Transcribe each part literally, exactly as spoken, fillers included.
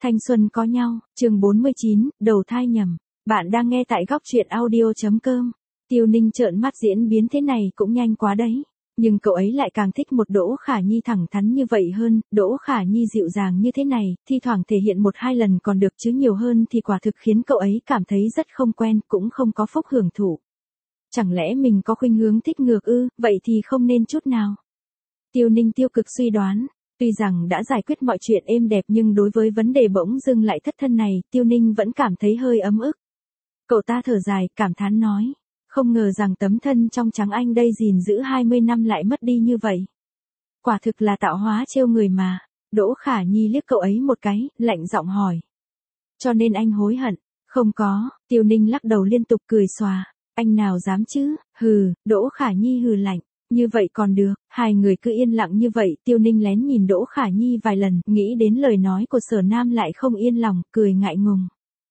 Thanh xuân có nhau, chương bốn mươi chín, đầu thai nhầm. Bạn đang nghe tại góc truyện audio.com. Tiêu Ninh trợn mắt, diễn biến thế này cũng nhanh quá đấy. Nhưng cậu ấy lại càng thích một Đỗ Khả Nhi thẳng thắn như vậy hơn. Đỗ Khả Nhi dịu dàng như thế này, thi thoảng thể hiện một hai lần còn được chứ nhiều hơn thì quả thực khiến cậu ấy cảm thấy rất không quen, cũng không có phúc hưởng thụ. Chẳng lẽ mình có khuynh hướng thích ngược ư, vậy thì không nên chút nào. Tiêu Ninh tiêu cực suy đoán. Tuy rằng đã giải quyết mọi chuyện êm đẹp nhưng đối với vấn đề bỗng dưng lại thất thân này, Tiêu Ninh vẫn cảm thấy hơi ấm ức. Cậu ta thở dài, cảm thán nói. Không ngờ rằng tấm thân trong trắng anh đây gìn giữ hai mươi năm lại mất đi như vậy. Quả thực là tạo hóa trêu người mà. Đỗ Khả Nhi liếc cậu ấy một cái, lạnh giọng hỏi. Cho nên anh hối hận? Không có, Tiêu Ninh lắc đầu liên tục cười xòa. Anh nào dám chứ, hừ, Đỗ Khả Nhi hừ lạnh. Như vậy còn được, hai người cứ yên lặng như vậy, Tiêu Ninh lén nhìn Đỗ Khả Nhi vài lần, nghĩ đến lời nói của Sở Nam lại không yên lòng, cười ngại ngùng.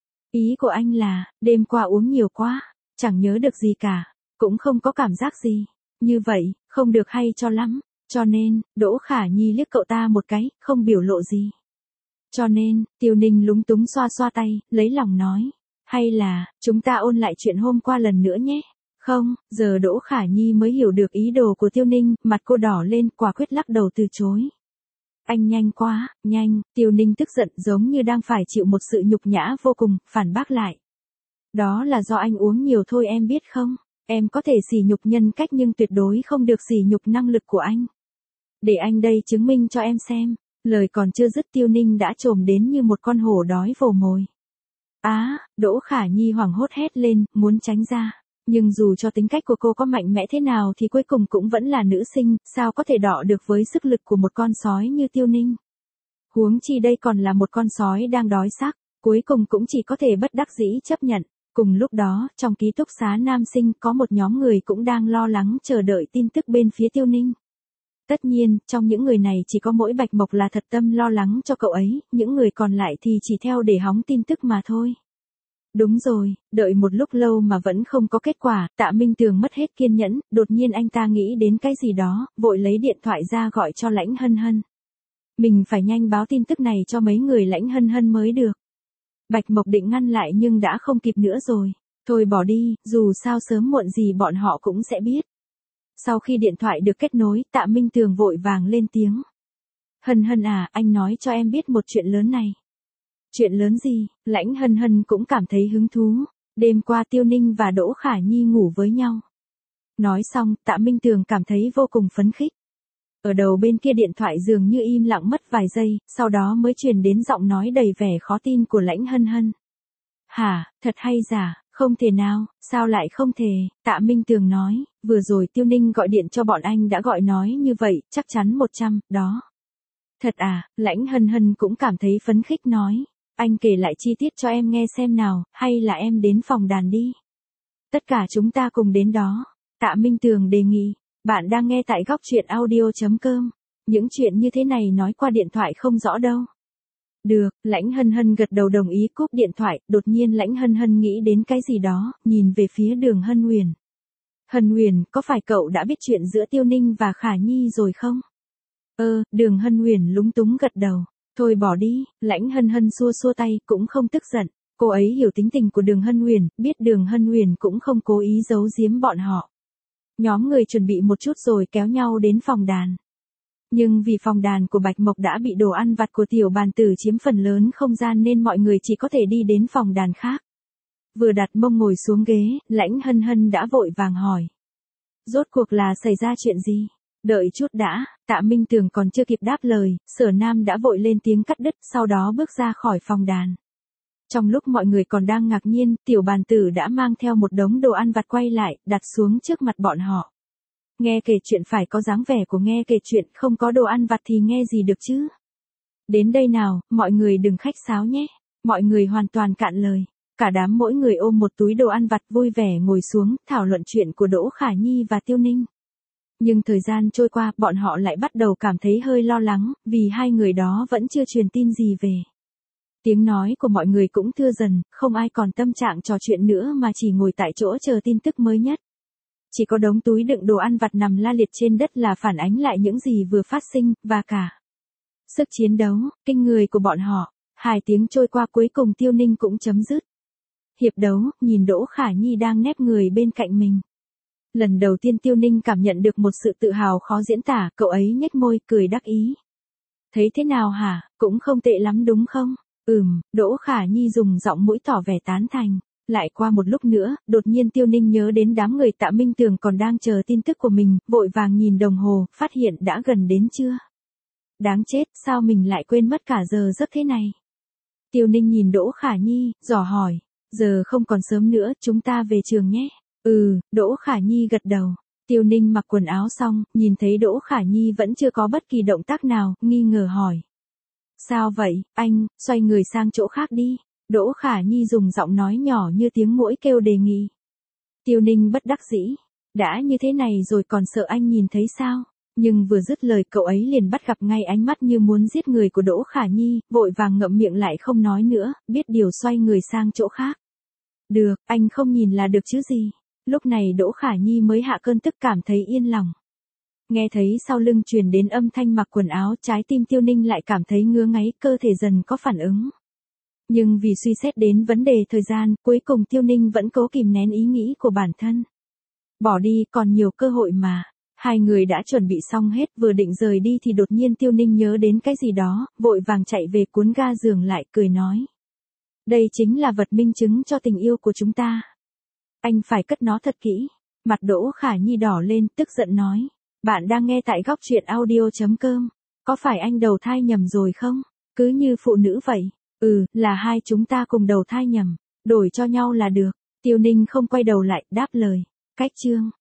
Ý của anh là, đêm qua uống nhiều quá, chẳng nhớ được gì cả, cũng không có cảm giác gì. Như vậy, không được hay cho lắm, cho nên, Đỗ Khả Nhi liếc cậu ta một cái, không biểu lộ gì. Cho nên, Tiêu Ninh lúng túng xoa xoa tay, lấy lòng nói. Hay là, chúng ta ôn lại chuyện hôm qua lần nữa nhé. Không, giờ Đỗ Khả Nhi mới hiểu được ý đồ của Tiêu Ninh, mặt cô đỏ lên, quả quyết lắc đầu từ chối. Anh nhanh quá, nhanh, Tiêu Ninh tức giận giống như đang phải chịu một sự nhục nhã vô cùng, phản bác lại. Đó là do anh uống nhiều thôi em biết không, em có thể sỉ nhục nhân cách nhưng tuyệt đối không được sỉ nhục năng lực của anh. Để anh đây chứng minh cho em xem, lời còn chưa dứt Tiêu Ninh đã trồm đến như một con hổ đói vồ mồi. Á, à, Đỗ Khả Nhi hoảng hốt hét lên, muốn tránh ra. Nhưng dù cho tính cách của cô có mạnh mẽ thế nào thì cuối cùng cũng vẫn là nữ sinh, sao có thể đọ được với sức lực của một con sói như Tiêu Ninh. Huống chi đây còn là một con sói đang đói xác, cuối cùng cũng chỉ có thể bất đắc dĩ chấp nhận. Cùng lúc đó, trong ký túc xá nam sinh có một nhóm người cũng đang lo lắng chờ đợi tin tức bên phía Tiêu Ninh. Tất nhiên, trong những người này chỉ có mỗi Bạch Mộc là thật tâm lo lắng cho cậu ấy, những người còn lại thì chỉ theo để hóng tin tức mà thôi. Đúng rồi, đợi một lúc lâu mà vẫn không có kết quả, Tạ Minh Tường mất hết kiên nhẫn, đột nhiên anh ta nghĩ đến cái gì đó, vội lấy điện thoại ra gọi cho Lãnh Hân Hân. Mình phải nhanh báo tin tức này cho mấy người Lãnh Hân Hân mới được. Bạch Mộc định ngăn lại nhưng đã không kịp nữa rồi. Thôi bỏ đi, dù sao sớm muộn gì bọn họ cũng sẽ biết. Sau khi điện thoại được kết nối, Tạ Minh Tường vội vàng lên tiếng. Hân Hân à, anh nói cho em biết một chuyện lớn này. Chuyện lớn gì? Lãnh Hân Hân cũng cảm thấy hứng thú. Đêm qua Tiêu Ninh và Đỗ Khả Nhi ngủ với nhau. Nói xong, Tạ Minh Tường cảm thấy vô cùng phấn khích. Ở đầu bên kia điện thoại dường như im lặng mất vài giây, sau đó mới truyền đến giọng nói đầy vẻ khó tin của Lãnh Hân Hân. Hả, thật hay giả, không thể nào, sao lại không thể, Tạ Minh Tường nói, vừa rồi Tiêu Ninh gọi điện cho bọn anh đã gọi nói như vậy, chắc chắn một trăm, đó. Thật à, Lãnh Hân Hân cũng cảm thấy phấn khích nói. Anh kể lại chi tiết cho em nghe xem nào, hay là em đến phòng đàn đi. Tất cả chúng ta cùng đến đó. Tạ Minh Tường đề nghị. Bạn đang nghe tại góc truyện audio.com. Những chuyện như thế này nói qua điện thoại không rõ đâu. Được, Lãnh Hân Hân gật đầu đồng ý cúp điện thoại, đột nhiên Lãnh Hân Hân nghĩ đến cái gì đó, nhìn về phía Đường Hân Huyền. Hân Huyền, có phải cậu đã biết chuyện giữa Tiêu Ninh và Khả Nhi rồi không? Ơ, Đường Hân Huyền lúng túng gật đầu. Thôi bỏ đi, Lãnh Hân Hân xua xua tay, cũng không tức giận. Cô ấy hiểu tính tình của Đường Hân Huyền, biết Đường Hân Huyền cũng không cố ý giấu giếm bọn họ. Nhóm người chuẩn bị một chút rồi kéo nhau đến phòng đàn. Nhưng vì phòng đàn của Bạch Mộc đã bị đồ ăn vặt của Tiểu Bàn Tử chiếm phần lớn không gian nên mọi người chỉ có thể đi đến phòng đàn khác. Vừa đặt mông ngồi xuống ghế, Lãnh Hân Hân đã vội vàng hỏi. Rốt cuộc là xảy ra chuyện gì? Đợi chút đã, Tạ Minh Tường còn chưa kịp đáp lời, Sở Nam đã vội lên tiếng cắt đứt, sau đó bước ra khỏi phòng đàn. Trong lúc mọi người còn đang ngạc nhiên, Tiểu Bàn Tử đã mang theo một đống đồ ăn vặt quay lại, đặt xuống trước mặt bọn họ. Nghe kể chuyện phải có dáng vẻ của nghe kể chuyện, không có đồ ăn vặt thì nghe gì được chứ? Đến đây nào, mọi người đừng khách sáo nhé. Mọi người hoàn toàn cạn lời. Cả đám mỗi người ôm một túi đồ ăn vặt vui vẻ ngồi xuống, thảo luận chuyện của Đỗ Khả Nhi và Tiêu Ninh. Nhưng thời gian trôi qua, bọn họ lại bắt đầu cảm thấy hơi lo lắng, vì hai người đó vẫn chưa truyền tin gì về. Tiếng nói của mọi người cũng thưa dần, không ai còn tâm trạng trò chuyện nữa mà chỉ ngồi tại chỗ chờ tin tức mới nhất. Chỉ có đống túi đựng đồ ăn vặt nằm la liệt trên đất là phản ánh lại những gì vừa phát sinh, và cả sức chiến đấu, kinh người của bọn họ. Hai tiếng trôi qua cuối cùng Tiêu Ninh cũng chấm dứt. Hiệp đấu, nhìn Đỗ Khả Nhi đang nép người bên cạnh mình. Lần đầu tiên Tiêu Ninh cảm nhận được một sự tự hào khó diễn tả, cậu ấy nhếch môi, cười đắc ý. Thấy thế nào hả, cũng không tệ lắm đúng không? Ừm, Đỗ Khả Nhi dùng giọng mũi tỏ vẻ tán thành. Lại qua một lúc nữa, đột nhiên Tiêu Ninh nhớ đến đám người Tạ Minh Tường còn đang chờ tin tức của mình, vội vàng nhìn đồng hồ, phát hiện đã gần đến trưa. Đáng chết, sao mình lại quên mất cả giờ giấc thế này? Tiêu Ninh nhìn Đỗ Khả Nhi, dò hỏi, giờ không còn sớm nữa, chúng ta về trường nhé. Ừ, Đỗ Khả Nhi gật đầu. Tiêu Ninh mặc quần áo xong, nhìn thấy Đỗ Khả Nhi vẫn chưa có bất kỳ động tác nào, nghi ngờ hỏi. Sao vậy, anh, xoay người sang chỗ khác đi. Đỗ Khả Nhi dùng giọng nói nhỏ như tiếng muỗi kêu đề nghị. Tiêu Ninh bất đắc dĩ. Đã như thế này rồi còn sợ anh nhìn thấy sao? Nhưng vừa dứt lời cậu ấy liền bắt gặp ngay ánh mắt như muốn giết người của Đỗ Khả Nhi, vội vàng ngậm miệng lại không nói nữa, biết điều xoay người sang chỗ khác. Được, anh không nhìn là được chứ gì. Lúc này Đỗ Khả Nhi mới hạ cơn tức cảm thấy yên lòng. Nghe thấy sau lưng truyền đến âm thanh mặc quần áo, trái tim Tiêu Ninh lại cảm thấy ngứa ngáy, cơ thể dần có phản ứng. Nhưng vì suy xét đến vấn đề thời gian, cuối cùng Tiêu Ninh vẫn cố kìm nén ý nghĩ của bản thân. Bỏ đi, còn nhiều cơ hội mà. Hai người đã chuẩn bị xong hết, vừa định rời đi thì đột nhiên Tiêu Ninh nhớ đến cái gì đó, vội vàng chạy về cuốn ga giường lại, cười nói. Đây chính là vật minh chứng cho tình yêu của chúng ta. Anh phải cất nó thật kỹ. Mặt Đỗ Khả Nhi đỏ lên, tức giận nói. Bạn đang nghe tại góc truyện audio chấm com. Có phải anh đầu thai nhầm rồi không? Cứ như phụ nữ vậy. Ừ, là hai chúng ta cùng đầu thai nhầm. Đổi cho nhau là được. Tiêu Ninh không quay đầu lại, đáp lời. Cách chương.